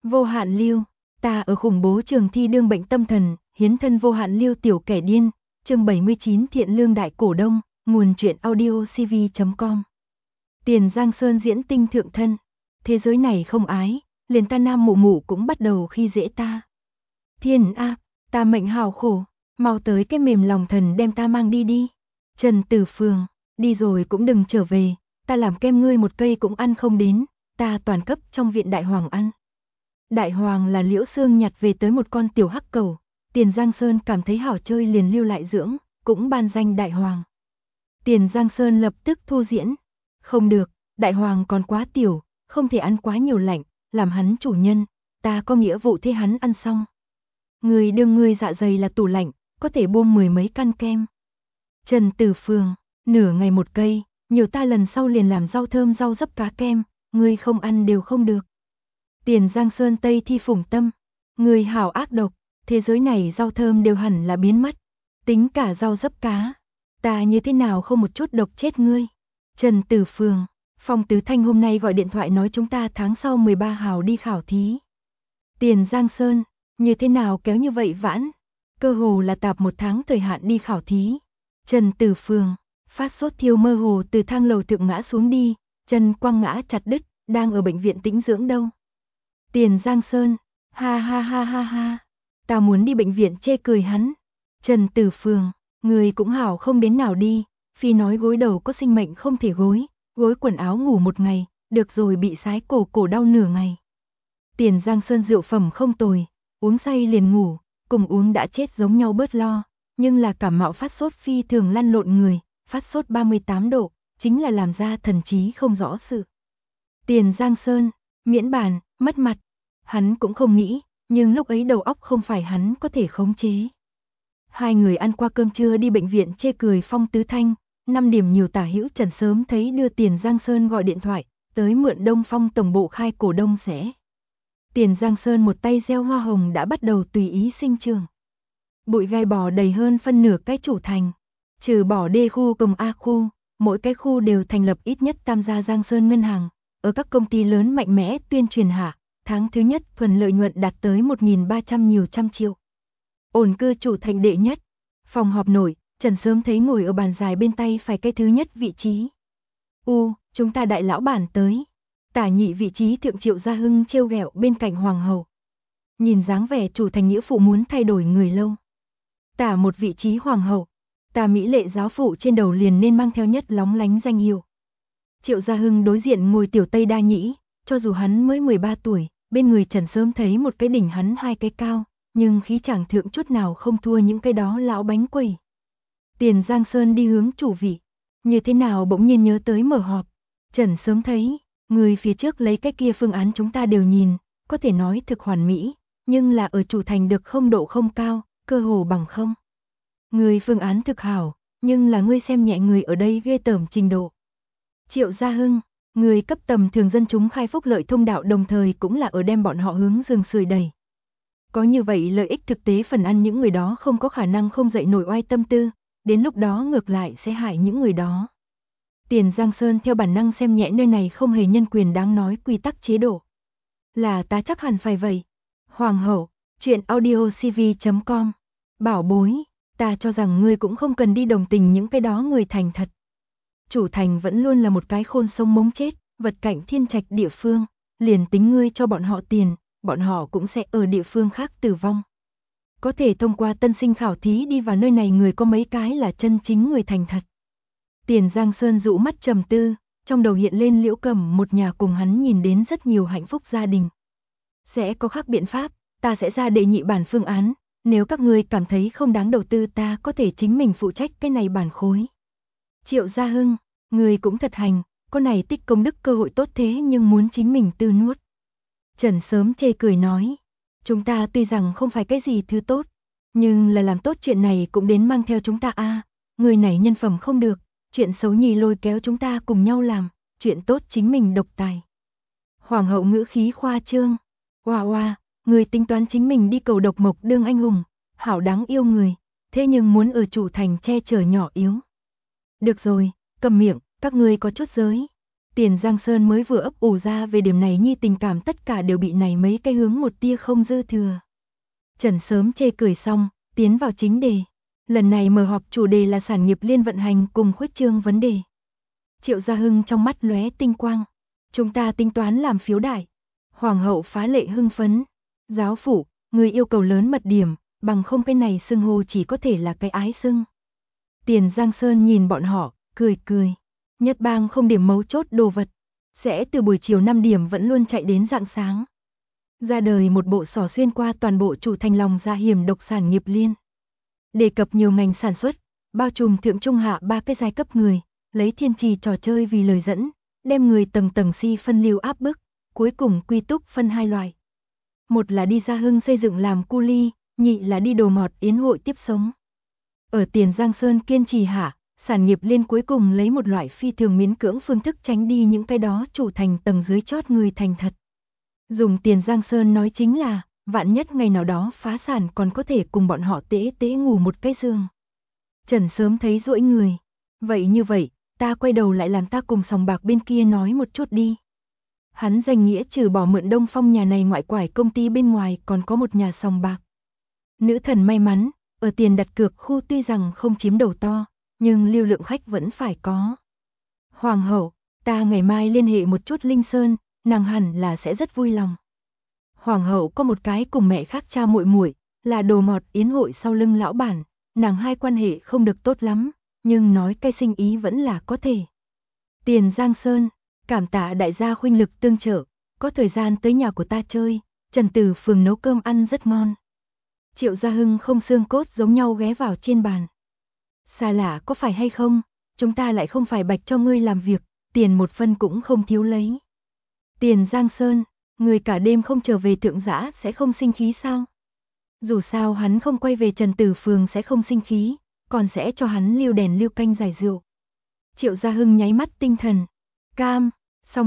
Vô hạn lưu, ta ở khủng bố trường thi đương bệnh tâm thần, hiến thân vô hạn lưu tiểu kẻ điên, chương 79 thiện lương đại cổ đông, nguồn truyện audio cv.com. Tiền Giang Sơn diễn tinh thượng thân, thế giới này không ái, liền ta Nam Mụ Mụ cũng bắt đầu khi dễ ta. Thiên a, ta mệnh hào khổ, mau tới cái mềm lòng thần đem ta mang đi đi. Trần Tử Phường, đi rồi cũng đừng trở về, ta làm kem ngươi một cây cũng ăn không đến, ta toàn cấp trong viện Đại Hoàng ăn. Đại Hoàng là Liễu Xương nhặt về tới một con tiểu hắc cẩu, Tiền Giang Sơn cảm thấy hảo chơi liền lưu lại dưỡng, cũng ban danh Đại Hoàng. Tiền Giang Sơn lập tức thu diễn, không được, Đại Hoàng còn quá tiểu, không thể ăn quá nhiều lạnh, làm hắn chủ nhân, ta có nghĩa vụ thế hắn ăn xong. Người đương ngươi dạ dày là tủ lạnh, có thể bôm 10 mấy căn kem. Trần Tử Phường, nửa ngày một cây, nhiều ta lần sau liền làm rau thơm rau dấp cá kem, ngươi không ăn đều không được. Tiền Giang Sơn Tây Thi Phùng Tâm, người hảo ác độc, thế giới này rau thơm đều hẳn là biến mất, tính cả rau dấp cá, ta như thế nào không một chút độc chết ngươi. Trần Tử Phường, Phong Tứ Thanh hôm nay gọi điện thoại nói chúng ta tháng sau 13 hào đi khảo thí. Tiền Giang Sơn, như thế nào kéo như vậy vãn, cơ hồ là tạp một tháng thời hạn đi khảo thí. Trần Tử Phường, phát sốt thiêu mơ hồ từ thang lầu thượng ngã xuống đi, chân quăng ngã chặt đứt, đang ở bệnh viện tĩnh dưỡng đâu. Tiền Giang Sơn, ha ha ha ha ha, ta muốn đi bệnh viện chê cười hắn. Trần Tử Phường, người cũng hảo không đến nào đi, phi nói gối đầu có sinh mệnh không thể gối, gối quần áo ngủ một ngày, được rồi bị sái cổ đau nửa ngày. Tiền Giang Sơn rượu phẩm không tồi, uống say liền ngủ, cùng uống đã chết giống nhau bớt lo, nhưng là cảm mạo phát sốt phi thường lăn lộn người, phát sốt 38 độ, chính là làm ra thần trí không rõ sự. Tiền Giang Sơn, miễn bàn, mất mặt, hắn cũng không nghĩ, nhưng lúc ấy đầu óc không phải hắn có thể khống chế. Hai người ăn qua cơm trưa đi bệnh viện chê cười Phong Tứ Thanh, 5 điểm nhiều tả hữu Trần sớm thấy đưa Tiền Giang Sơn gọi điện thoại, tới mượn Đông Phong tổng bộ khai cổ đông sẽ. Tiền Giang Sơn một tay gieo hoa hồng đã bắt đầu tùy ý sinh trưởng. Bụi gai bò đầy hơn phân nửa cái chủ thành, trừ bỏ D khu cùng A khu, mỗi cái khu đều thành lập ít nhất tam gia Giang Sơn ngân hàng, ở các công ty lớn mạnh mẽ tuyên truyền hạ, tháng thứ nhất thuần lợi nhuận đạt tới 1.300 nhiều trăm triệu. Ổn cư chủ thành đệ nhất, phòng họp nổi, Trần sớm thấy ngồi ở bàn dài bên tay phải cái thứ nhất vị trí. Chúng ta đại lão bản tới. Tả nhị vị trí thượng Triệu Gia Hưng trêu ghẹo bên cạnh hoàng hậu. Nhìn dáng vẻ chủ thành nghĩa phụ muốn thay đổi người lâu. Tả một vị trí hoàng hậu, tả mỹ lệ giáo phụ trên đầu liền nên mang theo nhất lóng lánh danh hiệu. Triệu Gia Hưng đối diện ngồi tiểu Tây Đa Nhĩ, cho dù hắn mới 13 tuổi, bên người Trần sớm thấy một cái đỉnh hắn hai cái cao, nhưng khí chàng thượng chút nào không thua những cái đó lão bánh quẩy. Tiền Giang Sơn đi hướng chủ vị, như thế nào bỗng nhiên nhớ tới mở họp. Trần sớm thấy, người phía trước lấy cái kia phương án chúng ta đều nhìn, có thể nói thực hoàn mỹ, nhưng là ở chủ thành được không độ không cao, cơ hồ bằng không. Người phương án thực hảo, nhưng là ngươi xem nhẹ người ở đây ghê tởm trình độ. Triệu Gia Hưng, người cấp tầm thường dân chúng khai phúc lợi thông đạo đồng thời cũng là ở đem bọn họ hướng giường sưởi đẩy. Có như vậy lợi ích thực tế phần ăn những người đó không có khả năng không dậy nổi oai tâm tư, đến lúc đó ngược lại sẽ hại những người đó. Tiền Giang Sơn theo bản năng xem nhẹ nơi này không hề nhân quyền đáng nói quy tắc chế độ. Là ta chắc hẳn phải vậy. Hoàng hậu, chuyện audio cv.com. Bảo bối, ta cho rằng ngươi cũng không cần đi đồng tình những cái đó người thành thật. Chủ thành vẫn luôn là một cái khôn sông mống chết, vật cạnh thiên trạch địa phương, liền tính ngươi cho bọn họ tiền, bọn họ cũng sẽ ở địa phương khác tử vong. Có thể thông qua tân sinh khảo thí đi vào nơi này người có mấy cái là chân chính người thành thật. Tiền Giang Sơn dụ mắt trầm tư, trong đầu hiện lên Liễu Cẩm một nhà cùng hắn nhìn đến rất nhiều hạnh phúc gia đình. Sẽ có khác biện pháp, ta sẽ ra đệ nhị bản phương án, nếu các ngươi cảm thấy không đáng đầu tư ta có thể chính mình phụ trách cái này bản khối. Triệu Gia Hưng, người cũng thật hành, con này tích công đức cơ hội tốt thế nhưng muốn chính mình tư nuốt. Trần sớm chê cười nói, chúng ta tuy rằng không phải cái gì thứ tốt, nhưng là làm tốt chuyện này cũng đến mang theo chúng ta người này nhân phẩm không được, chuyện xấu nhì lôi kéo chúng ta cùng nhau làm, chuyện tốt chính mình độc tài. Hoàng hậu ngữ khí khoa trương, oa, người tính toán chính mình đi cầu độc mộc đương anh hùng, hảo đáng yêu người, thế nhưng muốn ở chủ thành che chở nhỏ yếu. Được rồi, cầm miệng, các ngươi có chút giới. Tiền Giang Sơn mới vừa ấp ủ ra về điểm này nhi tình cảm tất cả đều bị này mấy cái hướng một tia không dư thừa. Trần sớm chê cười xong, tiến vào chính đề. Lần này mở họp chủ đề là sản nghiệp liên vận hành cùng khuếch trương vấn đề. Triệu Gia Hưng trong mắt lóe tinh quang. Chúng ta tính toán làm phiếu đại. Hoàng hậu phá lệ hưng phấn. Giáo phủ, người yêu cầu lớn mật điểm, bằng không cái này xưng hô chỉ có thể là cái ái xưng. Tiền Giang Sơn nhìn bọn họ, cười cười. Nhất bang không điểm mấu chốt đồ vật, sẽ từ buổi chiều 5 điểm vẫn luôn chạy đến rạng sáng. Ra đời một bộ sỏ xuyên qua toàn bộ chủ thành lòng ra hiểm độc sản nghiệp liên. Đề cập nhiều ngành sản xuất, bao trùm thượng trung hạ ba cái giai cấp người, lấy thiên trì trò chơi vì lời dẫn, đem người tầng tầng si phân lưu áp bức, cuối cùng quy túc phân hai loại. Một là đi Gia Hưng xây dựng làm cu ly, nhị là đi đồ ngọt yến hội tiếp sống. Ở Tiền Giang Sơn kiên trì hạ, sản nghiệp liên cuối cùng lấy một loại phi thường miễn cưỡng phương thức tránh đi những cái đó chủ thành tầng dưới chót người thành thật. Dùng Tiền Giang Sơn nói chính là, vạn nhất ngày nào đó phá sản còn có thể cùng bọn họ tễ tễ ngủ một cái giường. Trần sớm thấy duỗi người. Vậy như vậy, ta quay đầu lại làm ta cùng sòng bạc bên kia nói một chút đi. Hắn danh nghĩa trừ bỏ mượn Đông Phong nhà này ngoại quải công ty bên ngoài còn có một nhà sòng bạc. Nữ thần may mắn, ở tiền đặt cược khu tuy rằng không chiếm đầu to, nhưng lưu lượng khách vẫn phải có. Hoàng hậu, ta ngày mai liên hệ một chút Linh Sơn, nàng hẳn là sẽ rất vui lòng. Hoàng hậu có một cái cùng mẹ khác cha muội muội, là đồ ngọt yến hội sau lưng lão bản, nàng hai quan hệ không được tốt lắm, nhưng nói cái sinh ý vẫn là có thể. Tiền Giang Sơn, cảm tạ đại gia khuynh lực tương trợ, có thời gian tới nhà của ta chơi, Trần Tử Phường nấu cơm ăn rất ngon. Triệu Gia Hưng không xương cốt giống nhau ghé vào trên bàn. Xa lạ có phải hay không, chúng ta lại không phải bạch cho ngươi làm việc, tiền một phân cũng không thiếu lấy. Tiền Giang Sơn, người cả đêm không trở về thượng giã sẽ không sinh khí sao? Dù sao hắn không quay về Trần Tử Phường sẽ không sinh khí, còn sẽ cho hắn lưu đèn lưu canh giải rượu. Triệu Gia Hưng nháy mắt tinh thần. Cam, xong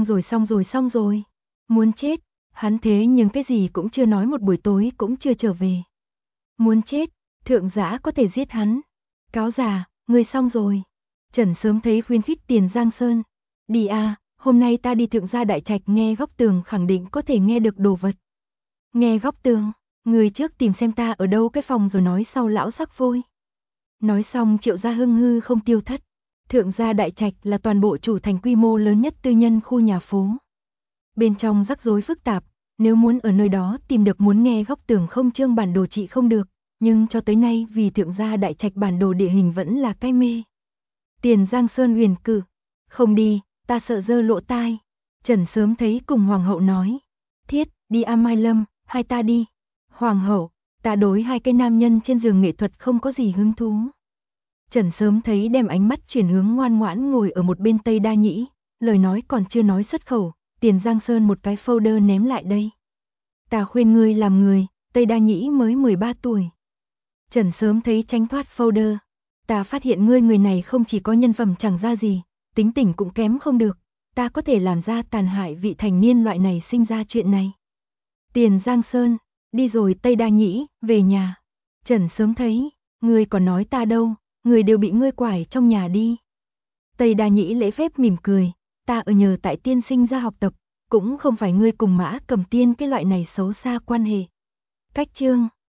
rồi. Muốn chết, hắn thế nhưng cái gì cũng chưa nói một buổi tối cũng chưa trở về. Muốn chết, thượng giã có thể giết hắn. Cáo già, ngươi xong rồi. Trần sớm thấy khuyến khích Tiền Giang Sơn. Đi à, hôm nay ta đi thượng gia đại trạch nghe góc tường khẳng định có thể nghe được đồ vật. Nghe góc tường, người trước tìm xem ta ở đâu cái phòng rồi nói sau lão sắc vôi. Nói xong Triệu Gia Hưng hư không tiêu thất. Thượng gia đại trạch là toàn bộ chủ thành quy mô lớn nhất tư nhân khu nhà phố. Bên trong rắc rối phức tạp, nếu muốn ở nơi đó tìm được muốn nghe góc tường không trương bản đồ trị không được, nhưng cho tới nay vì thượng gia đại trạch bản đồ địa hình vẫn là cái mê. Tiền Giang Sơn huyền cử, không đi, ta sợ dơ lộ tai. Trần sớm thấy cùng hoàng hậu nói, thiết, đi A Mai Lâm, hai ta đi. Hoàng hậu, ta đối hai cái nam nhân trên giường nghệ thuật không có gì hứng thú. Trần sớm thấy đem ánh mắt chuyển hướng ngoan ngoãn ngồi ở một bên Tây Đa Nhĩ, lời nói còn chưa nói xuất khẩu, Tiền Giang Sơn một cái folder ném lại đây. Ta khuyên ngươi làm người, Tây Đa Nhĩ mới 13 tuổi. Trần sớm thấy tránh thoát folder. Ta phát hiện ngươi người này không chỉ có nhân phẩm chẳng ra gì, tính tình cũng kém không được, ta có thể làm ra tàn hại vị thành niên loại này sinh ra chuyện này. Tiền Giang Sơn, đi rồi Tây Đa Nhĩ, về nhà. Trần sớm thấy, ngươi còn nói ta đâu, người đều bị ngươi quải trong nhà đi. Tây Đa Nhĩ lễ phép mỉm cười, ta ở nhờ tại tiên sinh ra học tập, cũng không phải ngươi cùng Mã Cầm Tiên cái loại này xấu xa quan hệ. Cách chương